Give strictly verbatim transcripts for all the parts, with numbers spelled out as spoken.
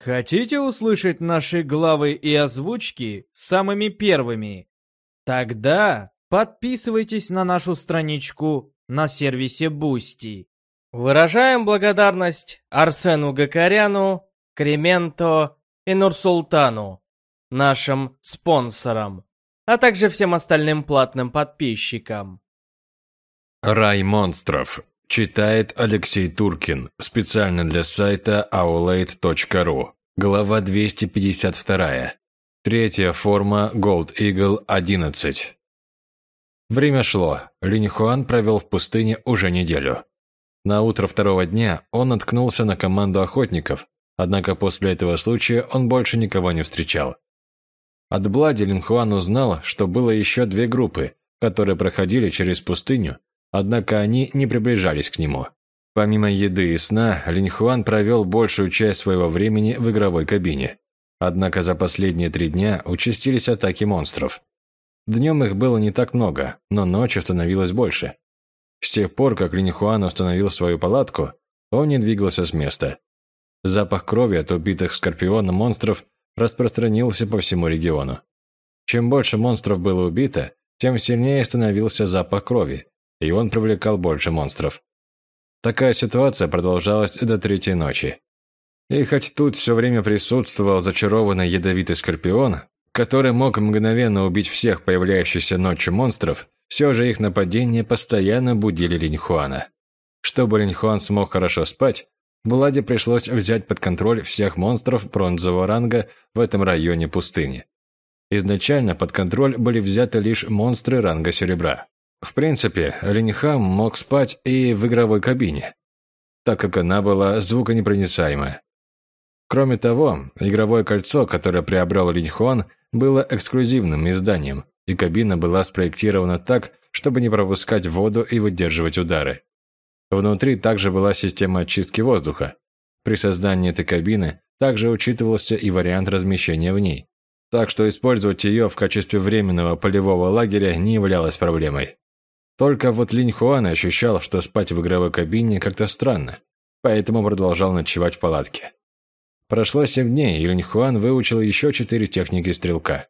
Хотите услышать наши главы и озвучки самыми первыми? Тогда подписывайтесь на нашу страничку на сервисе Boosty. Выражаем благодарность Арсену Гакаряну, Кременто и Нурсултану, нашим спонсорам, а также всем остальным платным подписчикам. Рай монстров. Читает Алексей Туркин. Специально для сайта аулейт точка ру. Глава двести пятьдесят два. Третья форма Gold Eagle одиннадцать. Время шло. Линь Хуан провел в пустыне уже неделю. На утро второго дня он наткнулся на команду охотников, однако после этого случая он больше никого не встречал. От Блади Линь Хуан узнал, что было еще две группы, которые проходили через пустыню, однако они не приближались к нему. Помимо еды и сна, Линь Хуан провел большую часть своего времени в игровой кабине. Однако за последние три дня участились атаки монстров. Днем их было не так много, но ночью становилось больше. С тех пор, как Линь Хуан установил свою палатку, он не двигался с места. Запах крови от убитых скорпионом монстров распространился по всему региону. Чем больше монстров было убито, тем сильнее становился запах крови, и он привлекал больше монстров. Такая ситуация продолжалась до третьей ночи. И хоть тут все время присутствовал зачарованный ядовитый скорпион, который мог мгновенно убить всех появляющихся ночью монстров, все же их нападения постоянно будили Линь Хуана. Чтобы Линь Хуан смог хорошо спать, Блади пришлось взять под контроль всех монстров бронзового ранга в этом районе пустыни. Изначально под контроль были взяты лишь монстры ранга серебра. В принципе, Линь Хуан мог спать и в игровой кабине, так как она была звуконепроницаемая. Кроме того, игровое кольцо, которое приобрел Линь Хуан, было эксклюзивным изданием, и кабина была спроектирована так, чтобы не пропускать воду и выдерживать удары. Внутри также была система очистки воздуха. При создании этой кабины также учитывался и вариант размещения в ней, так что использовать ее в качестве временного полевого лагеря не являлось проблемой. Только вот Линь Хуан ощущал, что спать в игровой кабине как-то странно, поэтому продолжал ночевать в палатке. Прошло семь дней, и Линь Хуан выучил еще четыре техники стрелка.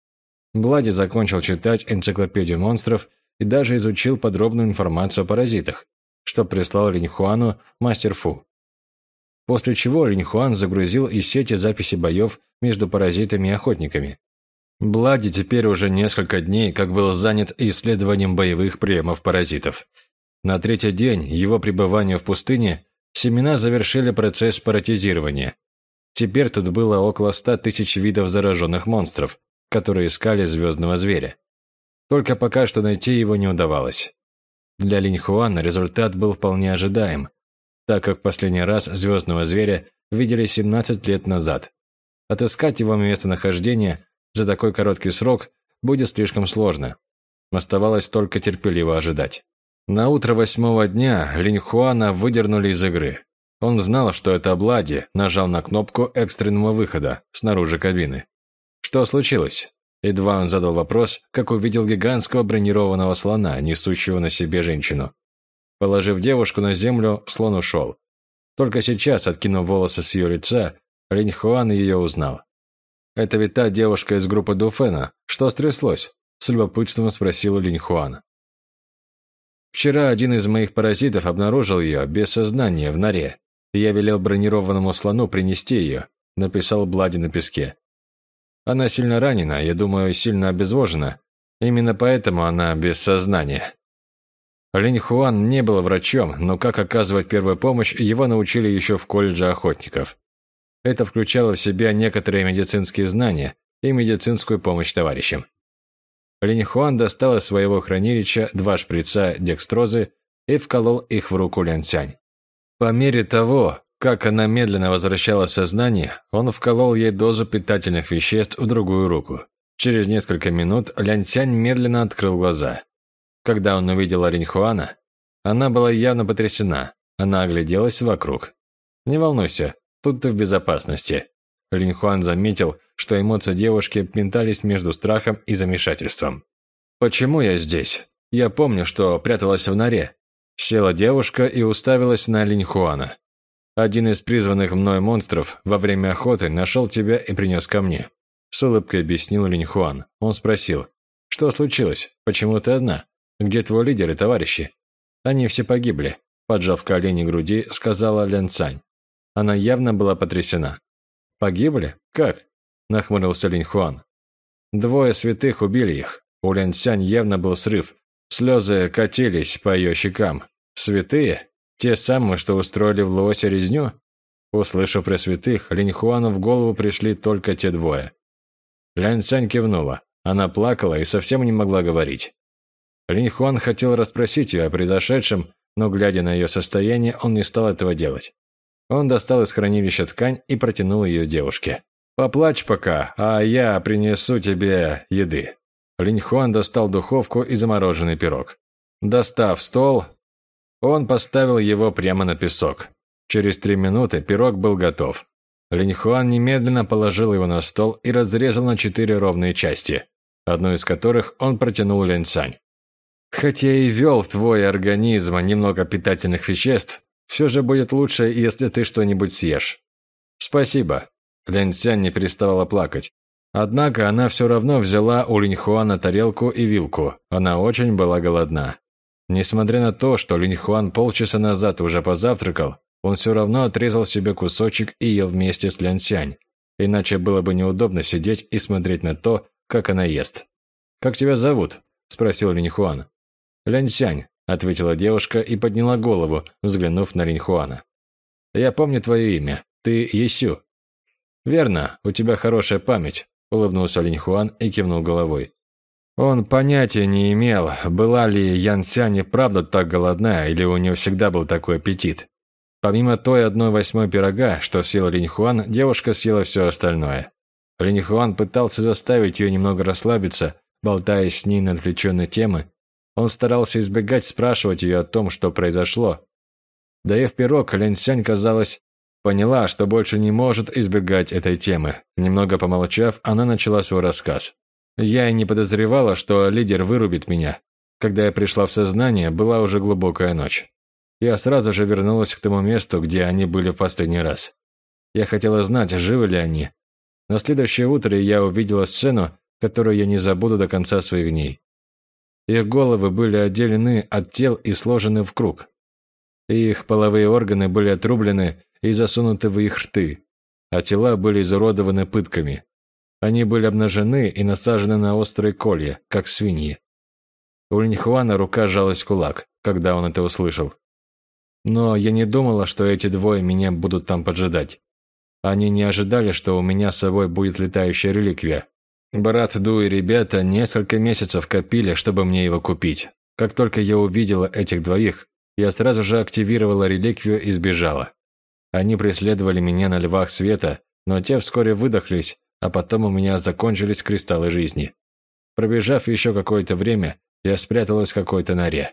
Блади закончил читать энциклопедию монстров и даже изучил подробную информацию о паразитах, что прислал Линь Хуану мастер Фу. После чего Линь Хуан загрузил из сети записи боев между паразитами и охотниками. Блади теперь уже несколько дней как был занят исследованием боевых приемов паразитов. На третий день его пребывания в пустыне семена завершили процесс паразитирования. Теперь тут было около ста тысяч видов зараженных монстров, которые искали звездного зверя. Только пока что найти его не удавалось. Для Линь Хуана результат был вполне ожидаем, так как последний раз звездного зверя видели семнадцать лет назад. Отыскать его местонахождение за такой короткий срок будет слишком сложно. Оставалось только терпеливо ожидать. На утро восьмого дня Линь Хуана выдернули из игры. Он знал, что это Блади нажал на кнопку экстренного выхода снаружи кабины. Что случилось? Едва он задал вопрос, как увидел гигантского бронированного слона, несущего на себе женщину. Положив девушку на землю, слон ушел. Только сейчас, откинув волосы с ее лица, Линь Хуан ее узнал. «Это ведь та девушка из группы Дуфена. Что стряслось?» – с любопытством спросил Линь Хуан. «Вчера один из моих паразитов обнаружил ее без сознания в норе, и я велел бронированному слону принести ее», – написал Блади на песке. «Она сильно ранена, я думаю, сильно обезвожена. Именно поэтому она без сознания». Линь Хуан не был врачом, но как оказывать первую помощь его научили еще в колледже охотников. Это включало в себя некоторые медицинские знания и медицинскую помощь товарищам. Линь Хуан достал из своего хранилища два шприца декстрозы и вколол их в руку Лян Цянь. По мере того, как она медленно возвращалась в сознание, он вколол ей дозу питательных веществ в другую руку. Через несколько минут Лян Цянь медленно открыл глаза. Когда он увидел Линь Хуана, она была явно потрясена. Она огляделась вокруг. «Не волнуйся, тут ты в безопасности». Линь Хуан заметил, что эмоции девушки метались между страхом и замешательством. «Почему я здесь? Я помню, что пряталась в норе». Села девушка и уставилась на Линь Хуана. Один из призванных мной монстров во время охоты нашел тебя и принес ко мне. С улыбкой объяснил Линьхуан. Он спросил, что случилось? Почему ты одна? Где твой лидер и товарищи? Они все погибли, поджав колени груди, сказала Лян Цань. Она явно была потрясена. Погибли? Как? Нахмурился Линьхуан. Двое святых убили их. У Лян Цань явно был срыв. Слезы катились по ее щекам. Святые? Те самые, что устроили в Луосе резню? Услышав про святых, Линьхуану в голову пришли только те двое. Лян Цань кивнула. Она плакала и совсем не могла говорить. Линьхуан хотел расспросить ее о произошедшем, но, глядя на ее состояние, он не стал этого делать. Он достал из хранилища ткань и протянул ее девушке. «Поплачь пока, а я принесу тебе еды». Линьхуан достал духовку и замороженный пирог. Достав стол, он поставил его прямо на песок. Через три минуты пирог был готов. Линьхуан немедленно положил его на стол и разрезал на четыре ровные части, одну из которых он протянул Лян Цань. «Хотя и ввел в твой организм немного питательных веществ, все же будет лучше, если ты что-нибудь съешь». «Спасибо». Лян Цань не переставала плакать. Однако она все равно взяла у Линьхуана тарелку и вилку. Она очень была голодна. Несмотря на то, что Линьхуан полчаса назад уже позавтракал, он все равно отрезал себе кусочек и ел вместе с Лян Цянь. Иначе было бы неудобно сидеть и смотреть на то, как она ест. «Как тебя зовут?» – спросил Линьхуан. «Лян Цянь», – ответила девушка и подняла голову, взглянув на Линьхуана. «Я помню твое имя. Ты Есю». «Верно, у тебя хорошая память», – улыбнулся Линьхуан и кивнул головой. Он понятия не имел, была ли Ян Цянь и правда так голодна, или у нее всегда был такой аппетит. Помимо той одной восьмой пирога, что съел Линьхуан, девушка съела все остальное. Линьхуан пытался заставить ее немного расслабиться, болтая с ней на отвлеченные темы. Он старался избегать спрашивать ее о том, что произошло. Доев пирог, Лян Цянь, казалось, поняла, что больше не может избегать этой темы. Немного помолчав, она начала свой рассказ. «Я и не подозревала, что лидер вырубит меня. Когда я пришла в сознание, была уже глубокая ночь. Я сразу же вернулась к тому месту, где они были в последний раз. Я хотела знать, живы ли они. На следующее утро я увидела сцену, которую я не забуду до конца своих дней. Их головы были отделены от тел и сложены в круг. Их половые органы были отрублены и засунуты в их рты, а тела были изуродованы пытками. Они были обнажены и насажены на острые колья, как свиньи. У Линьхуана рука сжалась в кулак, когда он это услышал. Но я не думала, что эти двое меня будут там поджидать. Они не ожидали, что у меня с собой будет летающая реликвия. Брат Ду и ребята несколько месяцев копили, чтобы мне его купить. Как только я увидела этих двоих, я сразу же активировала реликвию и сбежала. Они преследовали меня на львах света, но те вскоре выдохлись, а потом у меня закончились кристаллы жизни. Пробежав еще какое-то время, я спряталась в какой-то норе.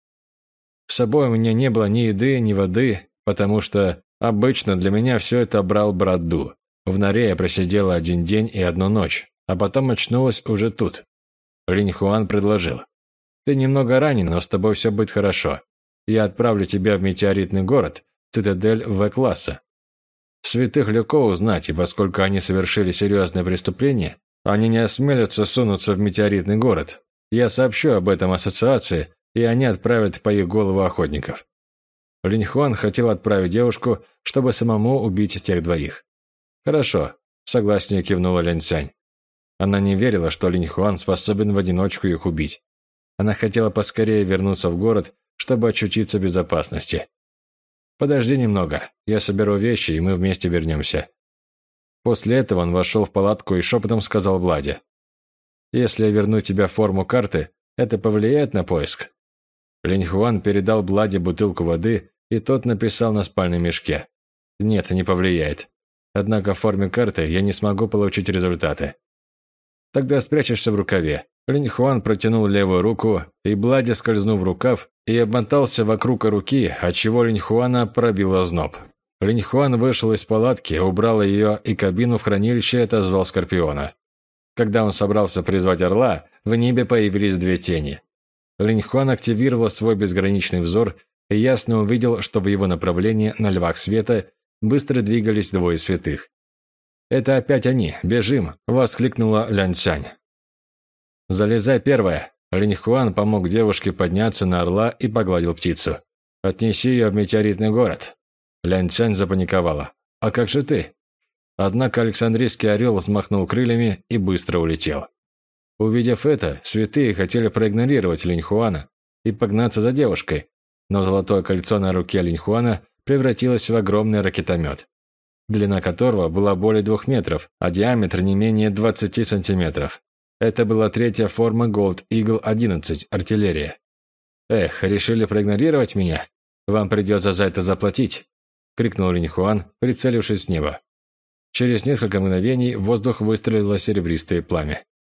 С собой у меня не было ни еды, ни воды, потому что обычно для меня все это брал брат Ду. В норе я просидела один день и одну ночь, а потом очнулась уже тут. Линьхуан предложил. «Ты немного ранен, но с тобой все будет хорошо. Я отправлю тебя в метеоритный город, цитадель В-класса. Святых легко узнать, и поскольку они совершили серьезное преступление, они не осмелятся сунуться в метеоритный город. Я сообщу об этом ассоциации, и они отправят по их голову охотников». Линьхуан хотел отправить девушку, чтобы самому убить тех двоих. «Хорошо», – согласнее кивнула Лян Цянь. Она не верила, что Линьхуан способен в одиночку их убить. Она хотела поскорее вернуться в город, чтобы очутиться в безопасности. «Подожди немного, я соберу вещи, и мы вместе вернемся». После этого он вошел в палатку и шепотом сказал Владе. «Если я верну тебе форму карты, это повлияет на поиск?» Линьхуан передал Владе бутылку воды, и тот написал на спальном мешке. «Нет, не повлияет. Однако в форме карты я не смогу получить результаты». «Тогда спрячешься в рукаве». Линьхуан протянул левую руку, и Блади скользнул в рукав и обмотался вокруг руки, отчего Линьхуана пробил озноб. Линьхуан вышел из палатки, убрал ее и кабину в хранилище и отозвал Скорпиона. Когда он собрался призвать орла, в небе появились две тени. Линьхуан активировал свой безграничный взор и ясно увидел, что в его направлении на львах света быстро двигались двое святых. «Это опять они! Бежим!» – воскликнула Лянь Цянь. «Залезай первая!» Линь Хуан помог девушке подняться на орла и погладил птицу. «Отнеси ее в метеоритный город!» Лянь Цянь запаниковала. «А как же ты?» Однако Александрийский орел взмахнул крыльями и быстро улетел. Увидев это, святые хотели проигнорировать Линь Хуана и погнаться за девушкой, но золотое кольцо на руке Линь Хуана превратилось в огромный ракетомет, длина которого была более двух метров, а диаметр не менее двадцати сантиметров. Это была третья форма Gold Eagle одиннадцать артиллерия. «Эх, решили проигнорировать меня? Вам придется за это заплатить!» – крикнул Линь Хуан, прицелившись в небо. Через несколько мгновений в воздух выстрелило серебристое пламя.